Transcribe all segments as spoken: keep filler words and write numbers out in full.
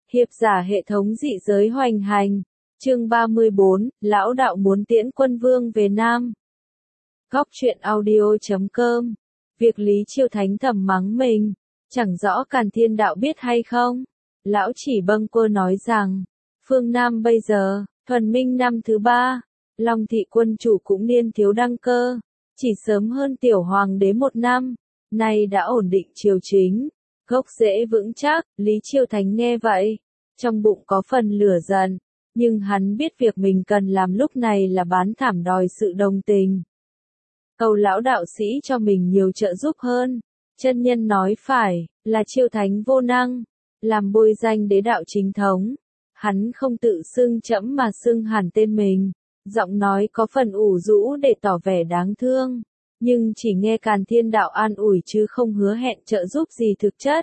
Hiệp giả hệ thống dị giới hoành hành. Chương ba mươi bốn, Lão đạo muốn tiễn quân vương về Nam. Góc truyện audio chấm com. Việc Lý Chiêu Thánh thầm mắng mình, chẳng rõ Càn Thiên đạo biết hay không. Lão chỉ bâng quơ nói rằng, phương Nam bây giờ, thuần minh năm thứ ba, Long thị quân chủ cũng niên thiếu đăng cơ, chỉ sớm hơn tiểu hoàng đế một năm, nay đã ổn định triều chính, gốc rễ vững chắc. Lý Chiêu Thánh nghe vậy, trong bụng có phần lửa giận, nhưng hắn biết việc mình cần làm lúc này là bán thảm đòi sự đồng tình. Cầu lão đạo sĩ cho mình nhiều trợ giúp hơn. Chân nhân nói phải, là Chiêu Thánh vô năng, làm bôi danh đế đạo chính thống. Hắn không tự xưng trẫm mà xưng hẳn tên mình, giọng nói có phần ủ rũ để tỏ vẻ đáng thương, nhưng chỉ nghe Càn Thiên đạo an ủi chứ không hứa hẹn trợ giúp gì thực chất.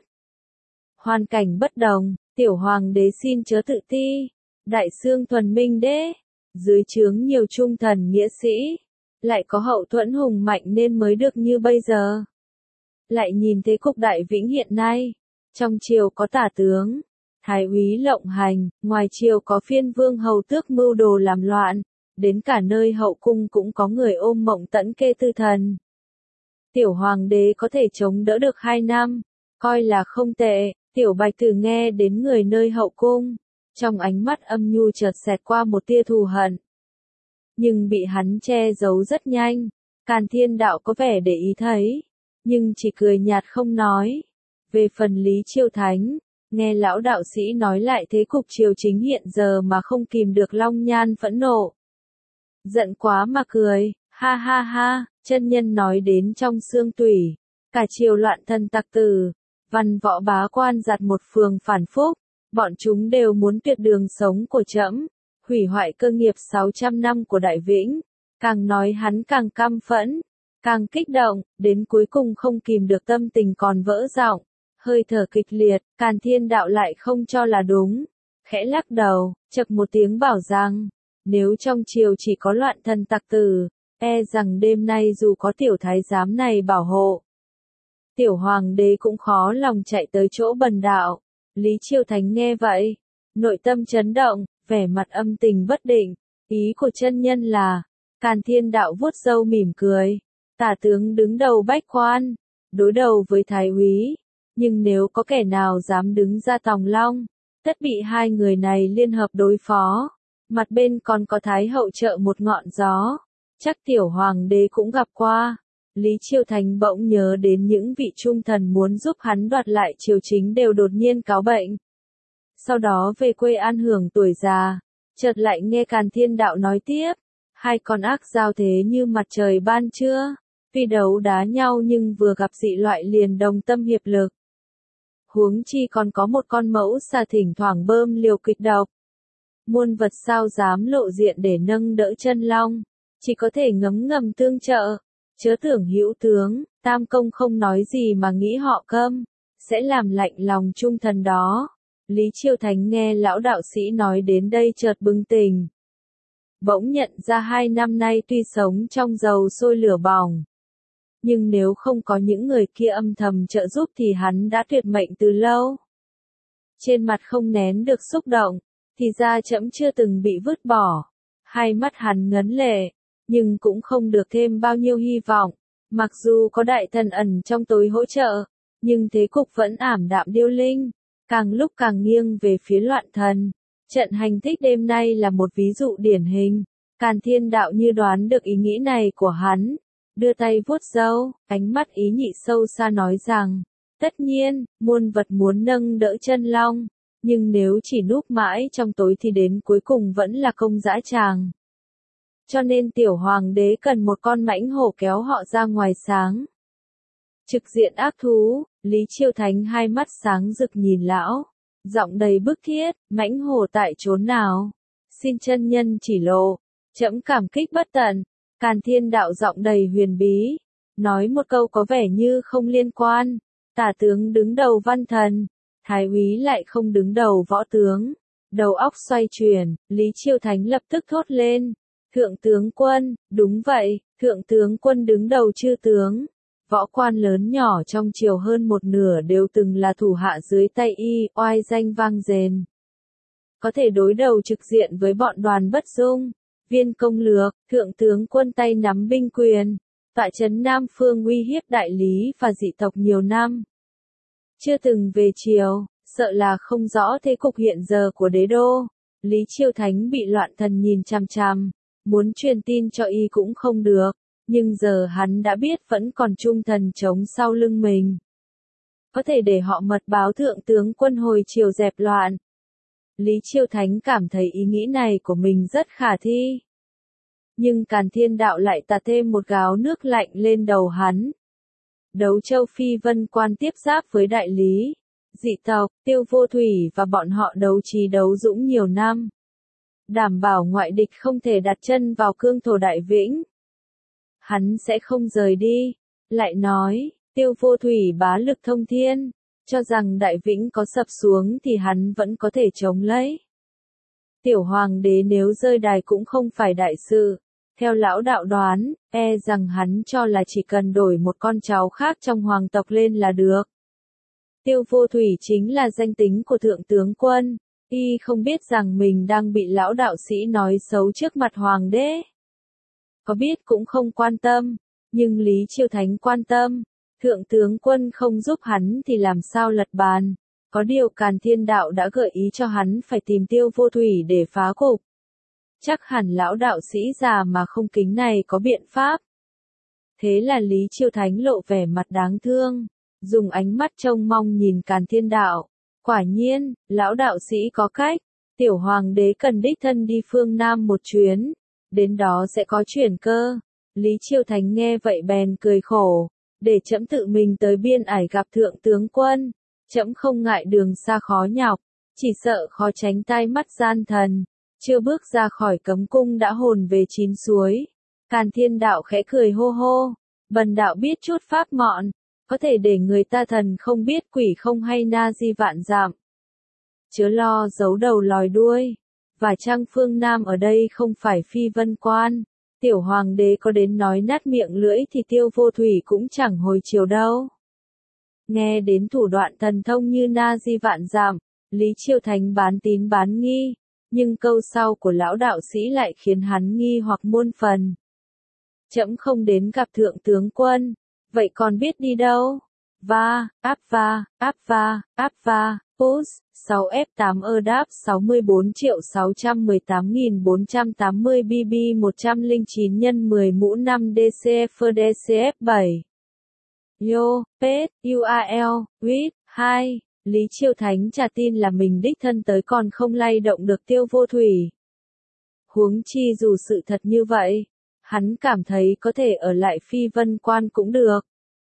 Hoàn cảnh bất đồng, tiểu hoàng đế xin chớ tự ti, đại xương thuần minh đế, dưới trướng nhiều trung thần nghĩa sĩ, lại có hậu thuẫn hùng mạnh nên mới được như bây giờ. Lại nhìn thế cục đại vĩnh hiện nay, trong triều có tả tướng, thái úy lộng hành, ngoài triều có phiên vương hầu tước mưu đồ làm loạn, đến cả nơi hậu cung cũng có người ôm mộng tẫn kê tư thần. Tiểu hoàng đế có thể chống đỡ được hai năm, coi là không tệ. Tiểu bạch tử nghe đến người nơi hậu cung, trong ánh mắt âm nhu chợt xẹt qua một tia thù hận. Nhưng bị hắn che giấu rất nhanh, Càn Thiên đạo có vẻ để ý thấy, nhưng chỉ cười nhạt không nói. Về phần Lý Chiêu Thánh, nghe lão đạo sĩ nói lại thế cục triều chính hiện giờ mà không kìm được long nhan phẫn nộ. Giận quá mà cười, ha ha ha, chân nhân nói đến trong xương tủy, cả triều loạn thân tặc tử, văn võ bá quan giặt một phường phản phúc, bọn chúng đều muốn tuyệt đường sống của trẫm, hủy hoại cơ nghiệp sáu trăm năm của Đại Vĩnh. Càng nói hắn càng căm phẫn, càng kích động, đến cuối cùng không kìm được tâm tình còn vỡ giọng, hơi thở kịch liệt. Càn Thiên đạo lại không cho là đúng, khẽ lắc đầu, chậc một tiếng bảo rằng, nếu trong triều chỉ có loạn thân tặc tử, e rằng đêm nay dù có tiểu thái giám này bảo hộ, tiểu hoàng đế cũng khó lòng chạy tới chỗ bần đạo. Lý Chiêu Thánh nghe vậy, nội tâm chấn động, vẻ mặt âm tình bất định. Ý của chân nhân là, Càn Thiên đạo vuốt râu mỉm cười, tả tướng đứng đầu bách quan, đối đầu với thái úy, nhưng nếu có kẻ nào dám đứng ra tòng long, tất bị hai người này liên hợp đối phó. Mặt bên còn có thái hậu trợ một ngọn gió, chắc tiểu hoàng đế cũng gặp qua. Lý Chiêu Thánh bỗng nhớ đến những vị trung thần muốn giúp hắn đoạt lại triều chính đều đột nhiên cáo bệnh, sau đó về quê an hưởng tuổi già. Chợt lại nghe Càn Thiên đạo nói tiếp, hai con ác giao thế như mặt trời ban trưa, tuy đấu đá nhau nhưng vừa gặp dị loại liền đồng tâm hiệp lực. Huống chi còn có một con mẫu xà thỉnh thoảng bơm liều kịch độc. Muôn vật sao dám lộ diện để nâng đỡ chân long, chỉ có thể ngấm ngầm tương trợ. Chớ tưởng hữu tướng, tam công không nói gì mà nghĩ họ câm, sẽ làm lạnh lòng trung thần đó. Lý Chiêu Thánh nghe lão đạo sĩ nói đến đây chợt bừng tỉnh. Bỗng nhận ra hai năm nay tuy sống trong dầu sôi lửa bỏng, nhưng nếu không có những người kia âm thầm trợ giúp thì hắn đã tuyệt mệnh từ lâu. Trên mặt không nén được xúc động, thì ra trẫm chưa từng bị vứt bỏ. Hai mắt hắn ngấn lệ, nhưng cũng không được thêm bao nhiêu hy vọng. Mặc dù có đại thần ẩn trong tối hỗ trợ, nhưng thế cục vẫn ảm đạm điêu linh, càng lúc càng nghiêng về phía loạn thần. Trận hành thích đêm nay là một ví dụ điển hình. Càn Thiên đạo như đoán được ý nghĩ này của hắn, đưa tay vuốt râu, ánh mắt ý nhị sâu xa nói rằng, tất nhiên, muôn vật muốn nâng đỡ chân long, nhưng nếu chỉ núp mãi trong tối thì đến cuối cùng vẫn là công dã tràng. Cho nên tiểu hoàng đế cần một con mãnh hổ kéo họ ra ngoài sáng. Trực diện ác thú, Lý Chiêu Thánh hai mắt sáng rực nhìn lão, giọng đầy bức thiết, mãnh hổ tại chốn nào? Xin chân nhân chỉ lộ, trẫm cảm kích bất tận. Càn Thiên đạo giọng đầy huyền bí, nói một câu có vẻ như không liên quan. Tả tướng đứng đầu văn thần, thái úy lại không đứng đầu võ tướng. Đầu óc xoay chuyển, Lý Chiêu Thánh lập tức thốt lên. Thượng tướng quân, đúng vậy, thượng tướng quân đứng đầu chư tướng. Võ quan lớn nhỏ trong triều hơn một nửa đều từng là thủ hạ dưới tay y, oai danh vang dền. có thể đối đầu trực diện với bọn Đoàn Bất Dung, Viên Công Lược, thượng tướng quân tay nắm binh quyền, tọa trấn Nam Phương uy hiếp đại lý và dị tộc nhiều năm. Chưa từng về triều, sợ là không rõ thế cục hiện giờ của đế đô. Lý Chiêu Thánh bị loạn thần nhìn chằm chằm, muốn truyền tin cho y cũng không được, nhưng giờ hắn đã biết vẫn còn trung thần chống sau lưng mình. Có thể để họ mật báo thượng tướng quân hồi triều dẹp loạn. Lý Chiêu Thánh cảm thấy ý nghĩ này của mình rất khả thi. Nhưng Càn Thiên Đạo lại tạt thêm một gáo nước lạnh lên đầu hắn. Đấu Châu Phi Vân Quan tiếp giáp với đại lý, dị tộc, Tiêu Vô Thủy và bọn họ đấu trí đấu dũng nhiều năm. Đảm bảo ngoại địch không thể đặt chân vào cương thổ Đại Vĩnh. Hắn sẽ không rời đi. Lại nói, Tiêu Vô Thủy bá lực thông thiên, cho rằng Đại Vĩnh có sập xuống thì hắn vẫn có thể chống lấy. Tiểu hoàng đế nếu rơi đài cũng không phải đại sự. Theo lão đạo đoán, e rằng hắn cho là chỉ cần đổi một con cháu khác trong hoàng tộc lên là được. Tiêu Vô Thủy chính là danh tính của thượng tướng quân, y không biết rằng mình đang bị lão đạo sĩ nói xấu trước mặt hoàng đế. Có biết cũng không quan tâm, nhưng Lý Chiêu Thánh quan tâm, thượng tướng quân không giúp hắn thì làm sao lật bàn. Có điều Càn Thiên Đạo đã gợi ý cho hắn phải tìm Tiêu Vô Thủy để phá cục. Chắc hẳn lão đạo sĩ già mà không kính này có biện pháp. Thế là Lý Chiêu Thánh lộ vẻ mặt đáng thương, dùng ánh mắt trông mong nhìn Càn Thiên Đạo. Quả nhiên, lão đạo sĩ có cách, tiểu hoàng đế cần đích thân đi phương Nam một chuyến, đến đó sẽ có chuyển cơ. Lý Chiêu Thánh nghe vậy bèn cười khổ, để trẫm tự mình tới biên ải gặp thượng tướng quân, trẫm không ngại đường xa khó nhọc, chỉ sợ khó tránh tai mắt gian thần. Chưa bước ra khỏi cấm cung đã hồn về chín suối. Càn Thiên Đạo khẽ cười hô hô, bần đạo biết chút pháp mọn, có thể để người ta thần không biết quỷ không hay na di vạn dặm. Chớ lo giấu đầu lòi đuôi, và chăng phương Nam ở đây không phải Phi Vân Quan, tiểu hoàng đế có đến nói nát miệng lưỡi thì Tiêu Vô Thủy cũng chẳng hồi chiều đâu. Nghe đến thủ đoạn thần thông như na di vạn dặm, Lý Chiêu Thánh bán tín bán nghi. Nhưng câu sau của lão đạo sĩ lại khiến hắn nghi hoặc muôn phần. Trẫm không đến gặp thượng tướng quân, vậy còn biết đi đâu? Va, áp va, áp va, áp va, push, sáu F tám ơ đáp sáu mươi bốn triệu sáu trăm mười tám nghìn bốn trăm tám mươi B B một trăm lẻ chín nhân mười mũ năm D C F D C F bảy. Yo, Pet, U A L, Read, hai. Lý Chiêu Thánh trả tin là mình đích thân tới còn không lay động được Tiêu Vô Thủy. Huống chi dù sự thật như vậy, hắn cảm thấy có thể ở lại Phi Vân Quan cũng được.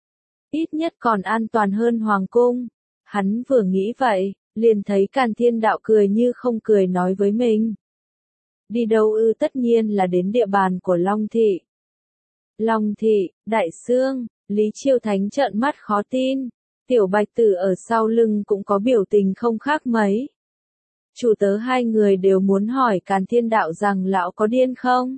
Ít nhất còn an toàn hơn Hoàng Cung. Hắn vừa nghĩ vậy, liền thấy Càn Thiên Đạo cười như không cười nói với mình. Đi đâu ư? Tất nhiên là đến địa bàn của Long Thị. Long Thị, Đại Sương, Lý Chiêu Thánh trợn mắt khó tin. Tiểu Bạch Tử ở sau lưng cũng có biểu tình không khác mấy. Chủ tớ hai người đều muốn hỏi Càn Thiên Đạo rằng lão có điên không?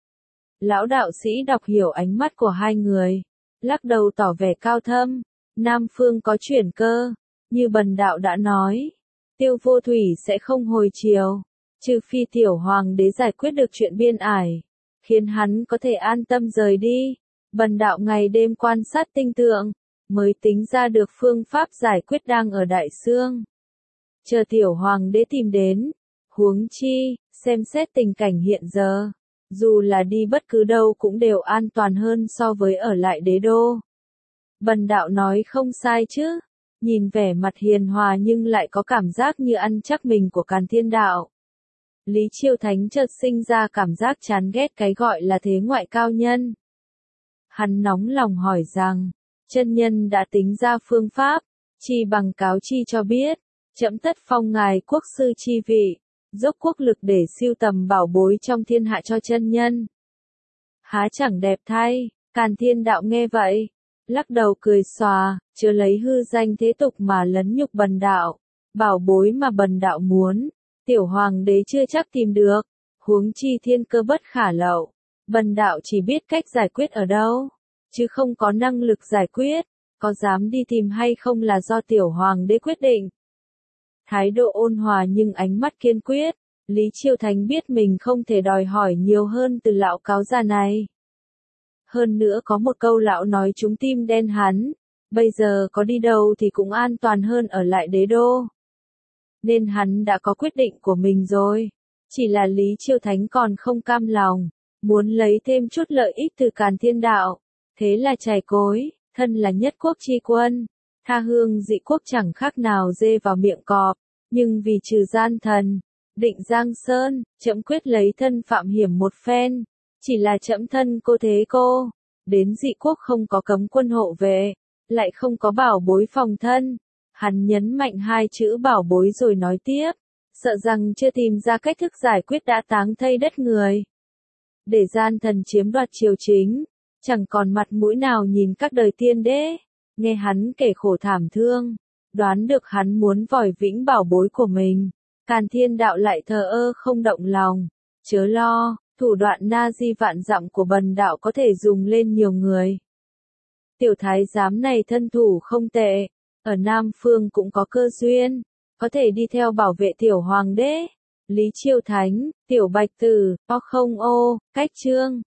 Lão đạo sĩ đọc hiểu ánh mắt của hai người, lắc đầu tỏ vẻ cao thâm. Nam Phương có chuyển cơ, như bần đạo đã nói, Tiêu Vô Thủy sẽ không hồi chiều, trừ phi tiểu hoàng đế giải quyết được chuyện biên ải, khiến hắn có thể an tâm rời đi. Bần đạo ngày đêm quan sát tinh tượng, mới tính ra được phương pháp giải quyết đang ở Đại Sương. Chờ tiểu hoàng đế tìm đến, huống chi, xem xét tình cảnh hiện giờ, dù là đi bất cứ đâu cũng đều an toàn hơn so với ở lại đế đô. Bần đạo nói không sai chứ? Nhìn vẻ mặt hiền hòa nhưng lại có cảm giác như ăn chắc mình của Càn Thiên Đạo. Lý Chiêu Thánh chợt sinh ra cảm giác chán ghét cái gọi là thế ngoại cao nhân. Hắn nóng lòng hỏi rằng, chân nhân đã tính ra phương pháp, chi bằng cáo chi cho biết, trẫm tất phong ngài quốc sư chi vị, dốc quốc lực để siêu tầm bảo bối trong thiên hạ cho chân nhân. Há chẳng đẹp thay? Càn Thiên Đạo nghe vậy, lắc đầu cười xòa, chớ lấy hư danh thế tục mà lấn nhục bần đạo. Bảo bối mà bần đạo muốn, tiểu hoàng đế chưa chắc tìm được, huống chi thiên cơ bất khả lậu. Bần đạo chỉ biết cách giải quyết ở đâu, chứ không có năng lực giải quyết, có dám đi tìm hay không là do tiểu hoàng đế quyết định. Thái độ ôn hòa nhưng ánh mắt kiên quyết, Lý Chiêu Thánh biết mình không thể đòi hỏi nhiều hơn từ lão cáo già này. Hơn nữa có một câu lão nói trúng tim đen hắn, bây giờ có đi đâu thì cũng an toàn hơn ở lại đế đô. Nên hắn đã có quyết định của mình rồi, chỉ là Lý Chiêu Thánh còn không cam lòng, muốn lấy thêm chút lợi ích từ Càn Thiên Đạo, thế là chài cối, thân là nhất quốc chi quân, tha hương dị quốc chẳng khác nào dê vào miệng cọp, nhưng vì trừ gian thần, định Giang Sơn, trẫm quyết lấy thân phạm hiểm một phen, chỉ là trẫm thân cô thế cô, đến dị quốc không có cấm quân hộ vệ, lại không có bảo bối phòng thân. Hắn nhấn mạnh hai chữ bảo bối rồi nói tiếp, sợ rằng chưa tìm ra cách thức giải quyết đã táng thây đất người. Để gian thần chiếm đoạt triều chính, chẳng còn mặt mũi nào nhìn các đời tiên đế. Nghe hắn kể khổ thảm thương, đoán được hắn muốn vòi vĩnh bảo bối của mình. Càn Thiên Đạo lại thờ ơ không động lòng, chớ lo, thủ đoạn na di vạn dặm của bần đạo có thể dùng lên nhiều người. Tiểu thái giám này thân thủ không tệ, ở Nam Phương cũng có cơ duyên, có thể đi theo bảo vệ tiểu hoàng đế. Lý Chiêu Thánh, tiểu bạch tử, o không ô, cách chương.